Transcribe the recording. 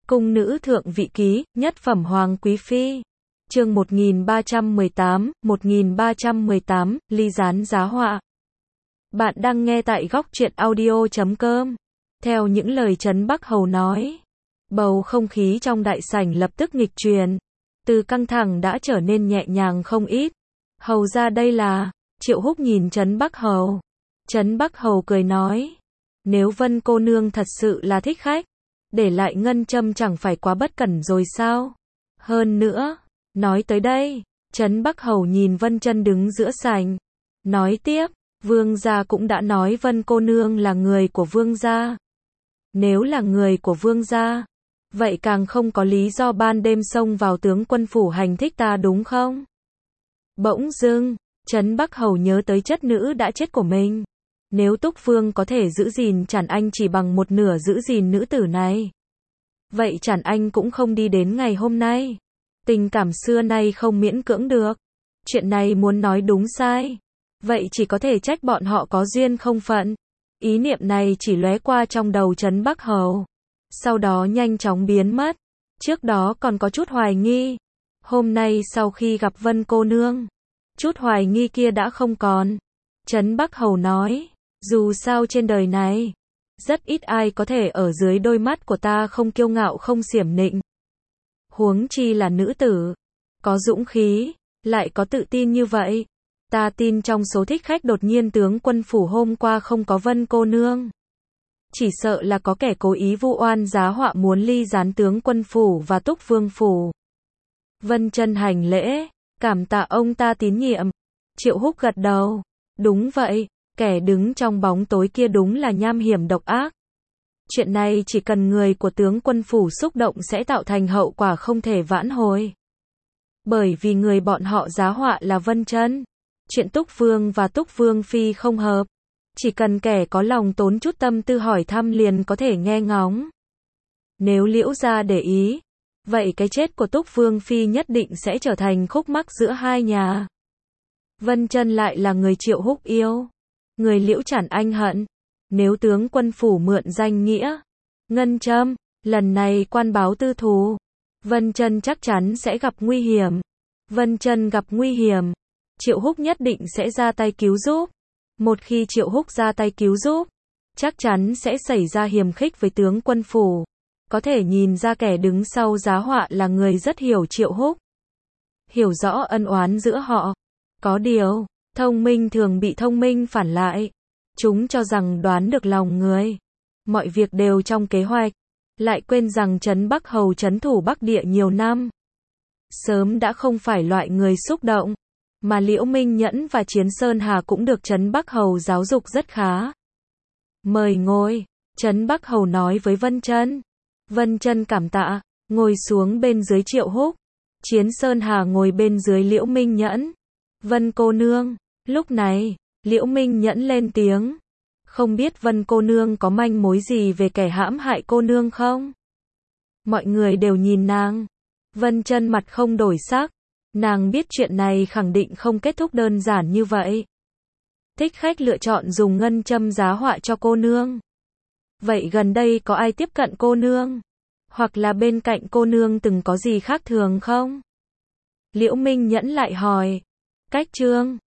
Cung nữ thượng vị ký, nhất phẩm hoàng quý phi. Chương 1318, ly gián giá họa. Bạn đang nghe tại góc truyện audio.com. Theo những lời Trấn Bắc Hầu nói, bầu không khí trong đại sảnh lập tức nghịch chuyển, từ căng thẳng đã trở nên nhẹ nhàng không ít. Hầu ra đây là, Triệu Húc nhìn Trấn Bắc Hầu. Trấn Bắc Hầu cười nói, nếu Vân cô nương thật sự là thích khách, để lại ngân châm chẳng phải quá bất cẩn rồi sao? Hơn nữa, nói tới đây, Trấn Bắc Hầu nhìn Vân Chân đứng giữa sảnh, nói tiếp, Vương gia cũng đã nói Vân cô nương là người của Vương gia. Nếu là người của Vương gia, vậy càng không có lý do ban đêm xông vào tướng quân phủ hành thích ta đúng không? Bỗng dưng, Trấn Bắc Hầu nhớ tới chất nữ đã chết của mình. Nếu Túc Vương có thể giữ gìn Trản Anh chỉ bằng một nửa giữ gìn nữ tử này, vậy Trản Anh cũng không đi đến ngày hôm nay. Tình cảm xưa nay không miễn cưỡng được. Chuyện này muốn nói đúng sai, vậy chỉ có thể trách bọn họ có duyên không phận. Ý niệm này chỉ lóe qua trong đầu Trấn Bắc Hầu, sau đó nhanh chóng biến mất. Trước đó còn có chút hoài nghi, hôm nay sau khi gặp Vân cô nương, chút hoài nghi kia đã không còn. Trấn Bắc Hầu nói, dù sao trên đời này, rất ít ai có thể ở dưới đôi mắt của ta không kiêu ngạo không xiểm nịnh. Huống chi là nữ tử, có dũng khí, lại có tự tin như vậy. Ta tin trong số thích khách đột nhiên tướng quân phủ hôm qua không có Vân cô nương. Chỉ sợ là có kẻ cố ý vu oan giá họa muốn ly gián tướng quân phủ và Túc Vương phủ. Vân chân hành lễ, cảm tạ ông ta tín nhiệm. Triệu Húc gật đầu, đúng vậy, kẻ đứng trong bóng tối kia đúng là nham hiểm độc ác. Chuyện này chỉ cần người của tướng quân phủ xúc động sẽ tạo thành hậu quả không thể vãn hồi. Bởi vì người bọn họ giá họa là Vân Chân. Chuyện Túc Vương và Túc Vương phi không hợp, chỉ cần kẻ có lòng tốn chút tâm tư hỏi thăm liền có thể nghe ngóng. Nếu Liễu gia để ý, vậy cái chết của Túc Vương phi nhất định sẽ trở thành khúc mắc giữa hai nhà. Vân Chân lại là người Triệu Húc yêu, người Liễu Trản Anh hận. Nếu tướng quân phủ mượn danh nghĩa ngân châm, lần này quan báo tư thù, Vân Chân chắc chắn sẽ gặp nguy hiểm. Vân Chân gặp nguy hiểm, Triệu Húc nhất định sẽ ra tay cứu giúp. Một khi Triệu Húc ra tay cứu giúp, chắc chắn sẽ xảy ra hiềm khích với tướng quân phủ. Có thể nhìn ra kẻ đứng sau giá họa là người rất hiểu Triệu Húc, hiểu rõ ân oán giữa họ. Có điều, thông minh thường bị thông minh phản lại. Chúng cho rằng đoán được lòng người, mọi việc đều trong kế hoạch, lại quên rằng Trấn Bắc Hầu trấn thủ Bắc Địa nhiều năm, sớm đã không phải loại người xúc động, mà Liễu Minh Nhẫn và Chiến Sơn Hà cũng được Trấn Bắc Hầu giáo dục rất khá. Mời ngồi, Trấn Bắc Hầu nói với Vân Chân. Vân Chân cảm tạ, ngồi xuống bên dưới Triệu Húc. Chiến Sơn Hà ngồi bên dưới Liễu Minh Nhẫn. Vân cô nương, lúc này, Liễu Minh Nhẫn lên tiếng. Không biết Vân cô nương có manh mối gì về kẻ hãm hại cô nương không? Mọi người đều nhìn nàng. Vân Chân mặt không đổi sắc. Nàng biết chuyện này khẳng định không kết thúc đơn giản như vậy. Thích khách lựa chọn dùng ngân châm giá họa cho cô nương. Vậy gần đây có ai tiếp cận cô nương? Hoặc là bên cạnh cô nương từng có gì khác thường không? Liễu Minh Nhẫn lại hỏi. Cách Trương,